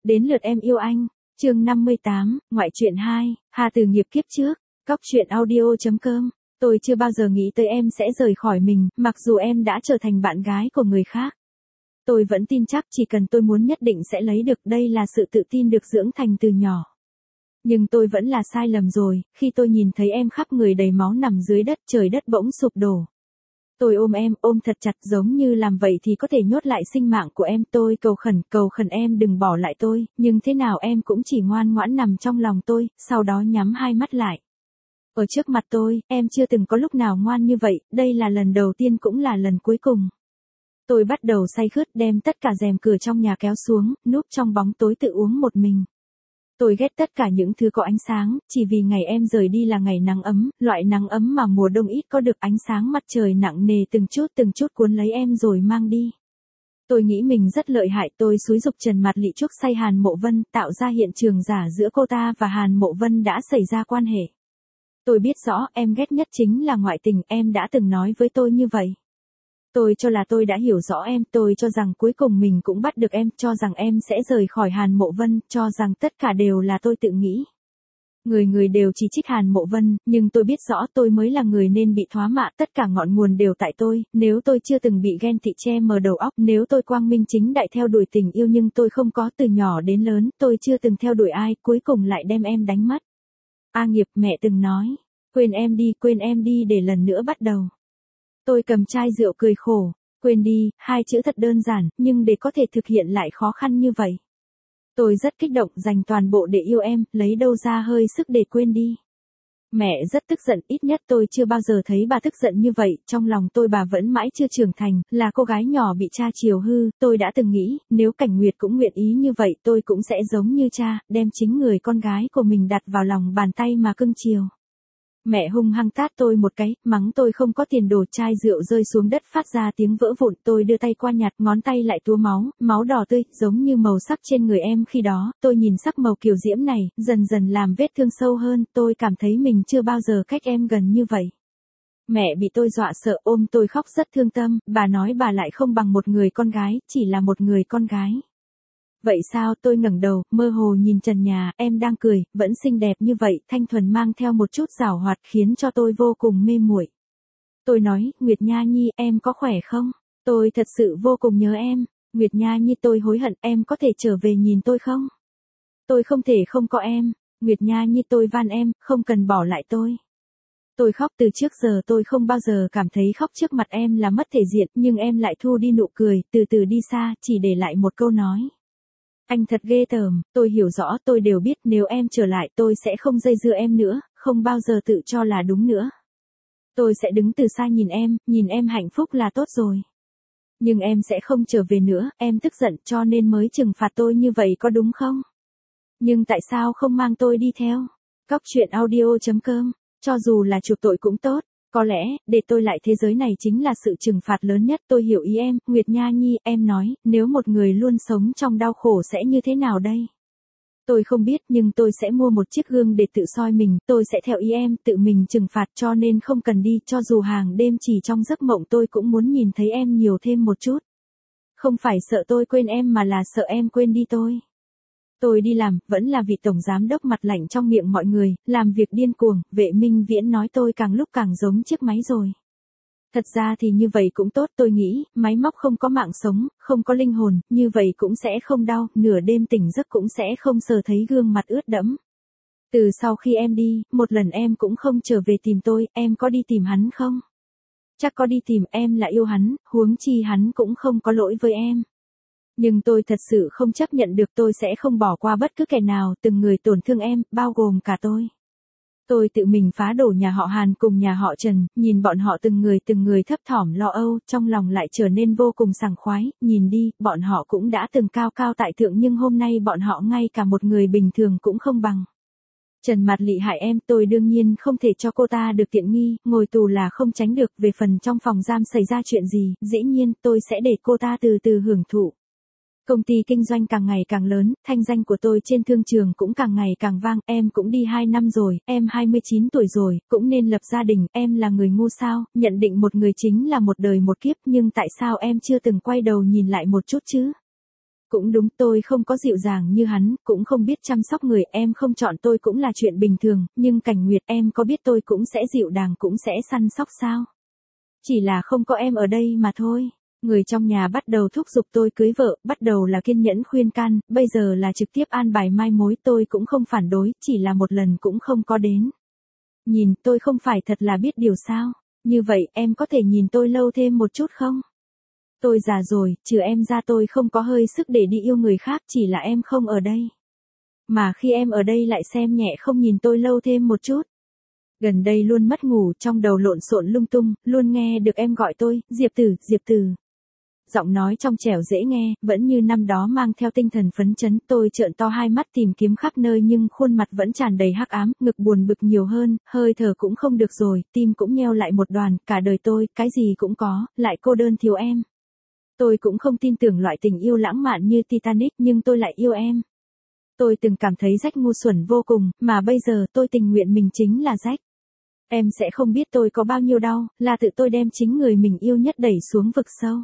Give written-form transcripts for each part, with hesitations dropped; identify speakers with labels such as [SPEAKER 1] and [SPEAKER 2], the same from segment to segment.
[SPEAKER 1] Đến lượt em yêu anh. Chương 58, ngoại truyện 2, Hà Từ nghiệp kiếp trước. Cóc truyện audio.com. Tôi chưa bao giờ nghĩ tới em sẽ rời khỏi mình, mặc dù em đã trở thành bạn gái của người khác. Tôi vẫn tin chắc chỉ cần tôi muốn nhất định sẽ lấy được, đây là sự tự tin được dưỡng thành từ nhỏ. Nhưng tôi vẫn là sai lầm rồi, khi tôi nhìn thấy em khắp người đầy máu nằm dưới đất, trời đất bỗng sụp đổ. Tôi ôm em, ôm thật chặt, giống như làm vậy thì có thể nhốt lại sinh mạng của em. Tôi cầu khẩn em đừng bỏ lại tôi, nhưng thế nào em cũng chỉ ngoan ngoãn nằm trong lòng tôi, sau đó nhắm hai mắt lại. Ở trước mặt tôi, em chưa từng có lúc nào ngoan như vậy, đây là lần đầu tiên cũng là lần cuối cùng. Tôi bắt đầu say khướt, đem tất cả rèm cửa trong nhà kéo xuống, núp trong bóng tối tự uống một mình. Tôi ghét tất cả những thứ có ánh sáng, chỉ vì ngày em rời đi là ngày nắng ấm, loại nắng ấm mà mùa đông ít có được, ánh sáng mặt trời nặng nề từng chút cuốn lấy em rồi mang đi. Tôi nghĩ mình rất lợi hại, tôi xúi giục Trần Mạt Lị chuốc say Hàn Mộ Vân, tạo ra hiện trường giả giữa cô ta và Hàn Mộ Vân đã xảy ra quan hệ. Tôi biết rõ em ghét nhất chính là ngoại tình, em đã từng nói với tôi như vậy. Tôi cho là tôi đã hiểu rõ em, tôi cho rằng cuối cùng mình cũng bắt được em, cho rằng em sẽ rời khỏi Hàn Mộ Vân, cho rằng tất cả đều là tôi tự nghĩ. Người đều chỉ trích Hàn Mộ Vân, nhưng tôi biết rõ tôi mới là người nên bị thoá mạ, tất cả ngọn nguồn đều tại tôi, nếu tôi chưa từng bị ghen tị che mờ đầu óc, nếu tôi quang minh chính đại theo đuổi tình yêu nhưng tôi không có, từ nhỏ đến lớn, tôi chưa từng theo đuổi ai, cuối cùng lại đem em đánh mất. A Nghiệp, mẹ từng nói, quên em đi để lần nữa bắt đầu. Tôi cầm chai rượu cười khổ, quên đi, hai chữ thật đơn giản, nhưng để có thể thực hiện lại khó khăn như vậy. Tôi rất kích động, dành toàn bộ để yêu em, lấy đâu ra hơi sức để quên đi. Mẹ rất tức giận, ít nhất tôi chưa bao giờ thấy bà tức giận như vậy, trong lòng tôi bà vẫn mãi chưa trưởng thành, là cô gái nhỏ bị cha chiều hư, tôi đã từng nghĩ, nếu Cảnh Nguyệt cũng nguyện ý như vậy tôi cũng sẽ giống như cha, đem chính người con gái của mình đặt vào lòng bàn tay mà cưng chiều. Mẹ hung hăng tát tôi một cái, mắng tôi không có tiền, đổ chai rượu rơi xuống đất phát ra tiếng vỡ vụn, tôi đưa tay qua nhặt, ngón tay lại túa máu, máu đỏ tươi, giống như màu sắc trên người em khi đó, tôi nhìn sắc màu kiều diễm này, dần dần làm vết thương sâu hơn, tôi cảm thấy mình chưa bao giờ cách em gần như vậy. Mẹ bị tôi dọa sợ, ôm tôi khóc rất thương tâm, bà nói bà lại không bằng một người con gái, chỉ là một người con gái. Vậy sao? Tôi ngẩng đầu, mơ hồ nhìn trần nhà, em đang cười, vẫn xinh đẹp như vậy, thanh thuần mang theo một chút giảo hoạt khiến cho tôi vô cùng mê muội. Tôi nói, Nguyệt Nha Nhi, em có khỏe không? Tôi thật sự vô cùng nhớ em. Nguyệt Nha Nhi, tôi hối hận, em có thể trở về nhìn tôi không? Tôi không thể không có em. Nguyệt Nha Nhi, tôi van em, không cần bỏ lại tôi. Tôi khóc, từ trước giờ tôi không bao giờ cảm thấy khóc trước mặt em là mất thể diện, nhưng em lại thu đi nụ cười, từ từ đi xa, chỉ để lại một câu nói. Anh thật ghê tởm, tôi hiểu rõ, tôi đều biết nếu em trở lại tôi sẽ không dây dưa em nữa, không bao giờ tự cho là đúng nữa. Tôi sẽ đứng từ xa nhìn em hạnh phúc là tốt rồi. Nhưng em sẽ không trở về nữa, em tức giận cho nên mới trừng phạt tôi như vậy có đúng không? Nhưng tại sao không mang tôi đi theo? Cóc truyện audio.com, cho dù là chuộc tội cũng tốt. Có lẽ, để tôi lại thế giới này chính là sự trừng phạt lớn nhất. Tôi hiểu ý em, Nguyệt Nha Nhi, em nói, nếu một người luôn sống trong đau khổ sẽ như thế nào đây? Tôi không biết, nhưng tôi sẽ mua một chiếc gương để tự soi mình, tôi sẽ theo ý em, tự mình trừng phạt, cho nên không cần đi, cho dù hàng đêm chỉ trong giấc mộng tôi cũng muốn nhìn thấy em nhiều thêm một chút. Không phải sợ tôi quên em mà là sợ em quên đi tôi. Tôi đi làm, vẫn là vị tổng giám đốc mặt lạnh trong miệng mọi người, làm việc điên cuồng, Vệ Minh Viễn nói tôi càng lúc càng giống chiếc máy rồi. Thật ra thì như vậy cũng tốt, tôi nghĩ, máy móc không có mạng sống, không có linh hồn, như vậy cũng sẽ không đau, nửa đêm tỉnh giấc cũng sẽ không sờ thấy gương mặt ướt đẫm. Từ sau khi em đi, một lần em cũng không trở về tìm tôi, em có đi tìm hắn không? Chắc có đi tìm, em là yêu hắn, huống chi hắn cũng không có lỗi với em. Nhưng tôi thật sự không chấp nhận được, tôi sẽ không bỏ qua bất cứ kẻ nào, từng người tổn thương em, bao gồm cả tôi. Tôi tự mình phá đổ nhà họ Hàn cùng nhà họ Trần, nhìn bọn họ từng người thấp thỏm lo âu, trong lòng lại trở nên vô cùng sảng khoái, nhìn đi, bọn họ cũng đã từng cao cao tại thượng nhưng hôm nay bọn họ ngay cả một người bình thường cũng không bằng. Trần Mạt Lị hại em, tôi đương nhiên không thể cho cô ta được tiện nghi, ngồi tù là không tránh được, về phần trong phòng giam xảy ra chuyện gì, dĩ nhiên tôi sẽ để cô ta từ từ hưởng thụ. Công ty kinh doanh càng ngày càng lớn, thanh danh của tôi trên thương trường cũng càng ngày càng vang, em cũng đi 2 năm rồi, em 29 tuổi rồi, cũng nên lập gia đình, em là người ngu sao, nhận định một người chính là một đời một kiếp, nhưng tại sao em chưa từng quay đầu nhìn lại một chút chứ? Cũng đúng, tôi không có dịu dàng như hắn, cũng không biết chăm sóc người, em không chọn tôi cũng là chuyện bình thường, nhưng Cảnh Nguyệt, em có biết tôi cũng sẽ dịu dàng cũng sẽ săn sóc sao? Chỉ là không có em ở đây mà thôi. Người trong nhà bắt đầu thúc giục tôi cưới vợ, bắt đầu là kiên nhẫn khuyên can, bây giờ là trực tiếp an bài mai mối, tôi cũng không phản đối, chỉ là một lần cũng không có đến. Nhìn, tôi không phải thật là biết điều sao? Như vậy, em có thể nhìn tôi lâu thêm một chút không? Tôi già rồi, trừ em ra tôi không có hơi sức để đi yêu người khác, chỉ là em không ở đây. Mà khi em ở đây lại xem nhẹ không nhìn tôi lâu thêm một chút. Gần đây luôn mất ngủ, trong đầu lộn xộn lung tung, luôn nghe được em gọi tôi, Diệp Tử, Diệp Tử. Giọng nói trong trẻo dễ nghe, vẫn như năm đó mang theo tinh thần phấn chấn, tôi trợn to hai mắt tìm kiếm khắp nơi nhưng khuôn mặt vẫn tràn đầy hắc ám, ngực buồn bực nhiều hơn, hơi thở cũng không được rồi, tim cũng nheo lại một đoàn, cả đời tôi, cái gì cũng có, lại cô đơn thiếu em. Tôi cũng không tin tưởng loại tình yêu lãng mạn như Titanic nhưng tôi lại yêu em. Tôi từng cảm thấy Jack ngu xuẩn vô cùng, mà bây giờ tôi tình nguyện mình chính là Jack. Em sẽ không biết tôi có bao nhiêu đau, là tự tôi đem chính người mình yêu nhất đẩy xuống vực sâu.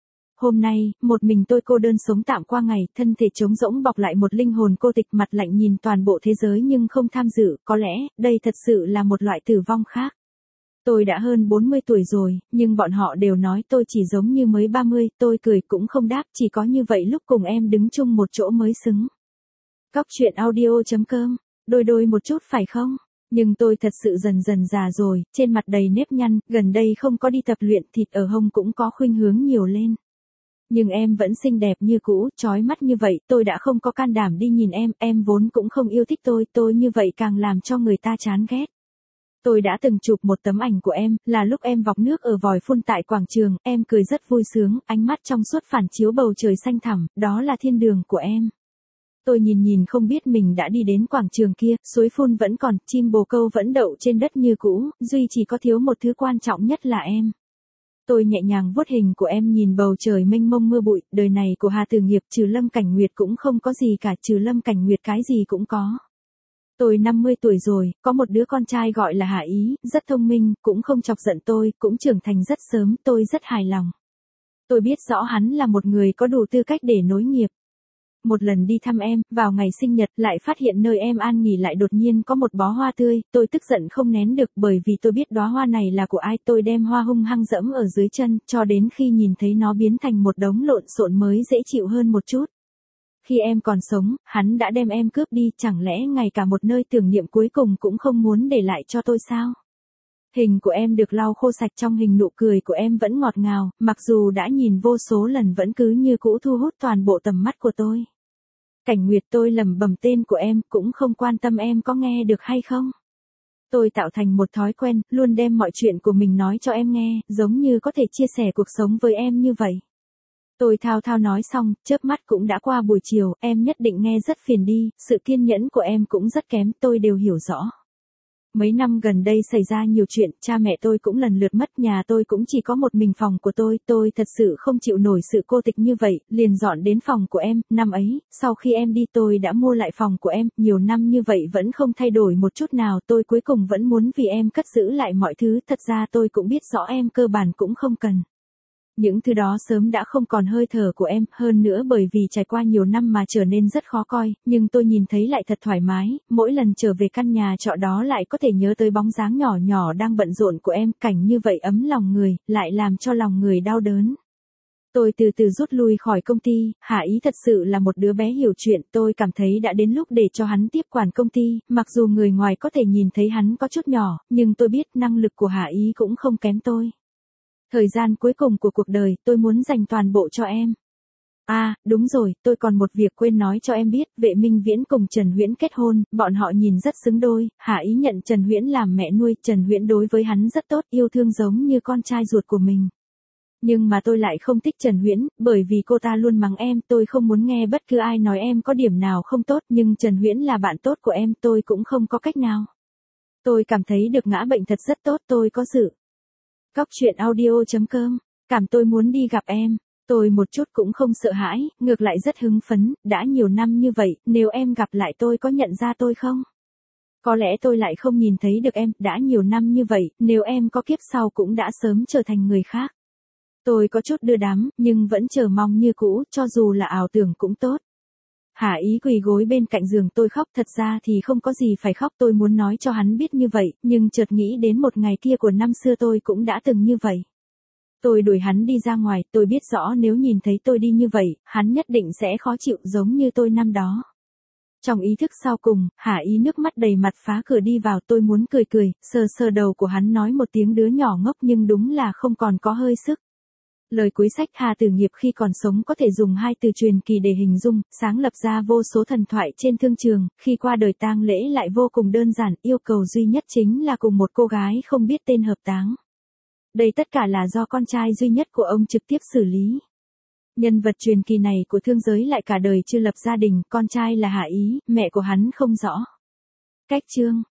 [SPEAKER 1] Hôm nay, một mình tôi cô đơn sống tạm qua ngày, thân thể trống rỗng bọc lại một linh hồn cô tịch mặt lạnh nhìn toàn bộ thế giới nhưng không tham dự, có lẽ, đây thật sự là một loại tử vong khác. Tôi đã hơn 40 tuổi rồi, nhưng bọn họ đều nói tôi chỉ giống như mới 30, tôi cười cũng không đáp, chỉ có như vậy lúc cùng em đứng chung một chỗ mới xứng. Cóc truyện audio.com, đôi đôi một chút phải không? Nhưng tôi thật sự dần dần già rồi, trên mặt đầy nếp nhăn, gần đây không có đi tập luyện, thịt ở hông cũng có khuynh hướng nhiều lên. Nhưng em vẫn xinh đẹp như cũ, chói mắt như vậy, tôi đã không có can đảm đi nhìn em vốn cũng không yêu thích tôi như vậy càng làm cho người ta chán ghét. Tôi đã từng chụp một tấm ảnh của em, là lúc em vọc nước ở vòi phun tại quảng trường, em cười rất vui sướng, ánh mắt trong suốt phản chiếu bầu trời xanh thẳm, đó là thiên đường của em. Tôi nhìn không biết mình đã đi đến quảng trường kia, suối phun vẫn còn, chim bồ câu vẫn đậu trên đất như cũ, duy chỉ có thiếu một thứ quan trọng nhất là em. Tôi nhẹ nhàng vuốt hình của em nhìn bầu trời mênh mông mưa bụi, đời này của Hà Tử Nghiệp trừ Lâm Cảnh Nguyệt cũng không có gì cả, trừ Lâm Cảnh Nguyệt cái gì cũng có. Tôi 50 tuổi rồi, có một đứa con trai gọi là Hạ Ý, rất thông minh, cũng không chọc giận tôi, cũng trưởng thành rất sớm, tôi rất hài lòng. Tôi biết rõ hắn là một người có đủ tư cách để nối nghiệp. Một lần đi thăm em, vào ngày sinh nhật, lại phát hiện nơi em an nghỉ lại đột nhiên có một bó hoa tươi, tôi tức giận không nén được bởi vì tôi biết đóa hoa này là của ai, tôi đem hoa hung hăng dẫm ở dưới chân, cho đến khi nhìn thấy nó biến thành một đống lộn xộn mới dễ chịu hơn một chút. Khi em còn sống, hắn đã đem em cướp đi, chẳng lẽ ngay cả một nơi tưởng niệm cuối cùng cũng không muốn để lại cho tôi sao? Hình của em được lau khô sạch, trong hình nụ cười của em vẫn ngọt ngào, mặc dù đã nhìn vô số lần vẫn cứ như cũ thu hút toàn bộ tầm mắt của tôi. Cảnh Nguyệt, tôi lẩm bẩm tên của em, cũng không quan tâm em có nghe được hay không. Tôi tạo thành một thói quen, luôn đem mọi chuyện của mình nói cho em nghe, giống như có thể chia sẻ cuộc sống với em như vậy. Tôi thao thao nói xong, chớp mắt cũng đã qua buổi chiều, em nhất định nghe rất phiền đi, sự kiên nhẫn của em cũng rất kém, tôi đều hiểu rõ. Mấy năm gần đây xảy ra nhiều chuyện, cha mẹ tôi cũng lần lượt mất, nhà tôi cũng chỉ có một mình phòng của tôi thật sự không chịu nổi sự cô tịch như vậy, liền dọn đến phòng của em, năm ấy, sau khi em đi tôi đã mua lại phòng của em, nhiều năm như vậy vẫn không thay đổi một chút nào, tôi cuối cùng vẫn muốn vì em cất giữ lại mọi thứ, thật ra tôi cũng biết rõ em cơ bản cũng không cần. Những thứ đó sớm đã không còn hơi thở của em, hơn nữa bởi vì trải qua nhiều năm mà trở nên rất khó coi, nhưng tôi nhìn thấy lại thật thoải mái, mỗi lần trở về căn nhà trọ đó lại có thể nhớ tới bóng dáng nhỏ nhỏ đang bận rộn của em, cảnh như vậy ấm lòng người, lại làm cho lòng người đau đớn. Tôi từ từ rút lui khỏi công ty, Hạ Ý thật sự là một đứa bé hiểu chuyện, tôi cảm thấy đã đến lúc để cho hắn tiếp quản công ty, mặc dù người ngoài có thể nhìn thấy hắn có chút nhỏ, nhưng tôi biết năng lực của Hạ Ý cũng không kém tôi. Thời gian cuối cùng của cuộc đời, tôi muốn dành toàn bộ cho em. À, đúng rồi, tôi còn một việc quên nói cho em biết, Vệ Minh Viễn cùng Trần Huyễn kết hôn, bọn họ nhìn rất xứng đôi, Hạ Ý nhận Trần Huyễn làm mẹ nuôi, Trần Huyễn đối với hắn rất tốt, yêu thương giống như con trai ruột của mình. Nhưng mà tôi lại không thích Trần Huyễn, bởi vì cô ta luôn mắng em, tôi không muốn nghe bất cứ ai nói em có điểm nào không tốt, nhưng Trần Huyễn là bạn tốt của em, tôi cũng không có cách nào. Tôi cảm thấy được ngã bệnh thật rất tốt, tôi có dự. Cóc truyện audio.com, cảm tôi muốn đi gặp em, tôi một chút cũng không sợ hãi, ngược lại rất hứng phấn, đã nhiều năm như vậy, nếu em gặp lại tôi có nhận ra tôi không? Có lẽ tôi lại không nhìn thấy được em, đã nhiều năm như vậy, nếu em có kiếp sau cũng đã sớm trở thành người khác. Tôi có chút đưa đám, nhưng vẫn chờ mong như cũ, cho dù là ảo tưởng cũng tốt. Hà Ý quỳ gối bên cạnh giường tôi khóc, thật ra thì không có gì phải khóc, tôi muốn nói cho hắn biết như vậy, nhưng chợt nghĩ đến một ngày kia của năm xưa tôi cũng đã từng như vậy. Tôi đuổi hắn đi ra ngoài, tôi biết rõ nếu nhìn thấy tôi đi như vậy, hắn nhất định sẽ khó chịu giống như tôi năm đó. Trong ý thức sau cùng, Hà Ý nước mắt đầy mặt phá cửa đi vào, tôi muốn cười cười, sờ sờ đầu của hắn nói một tiếng đứa nhỏ ngốc, nhưng đúng là không còn có hơi sức. Lời cuối sách Hà Tử Nghiệp khi còn sống có thể dùng hai từ truyền kỳ để hình dung, sáng lập ra vô số thần thoại trên thương trường, khi qua đời tang lễ lại vô cùng đơn giản, yêu cầu duy nhất chính là cùng một cô gái không biết tên hợp táng. Đây tất cả là do con trai duy nhất của ông trực tiếp xử lý. Nhân vật truyền kỳ này của thương giới lại cả đời chưa lập gia đình, con trai là Hà Ý, mẹ của hắn không rõ cách chương.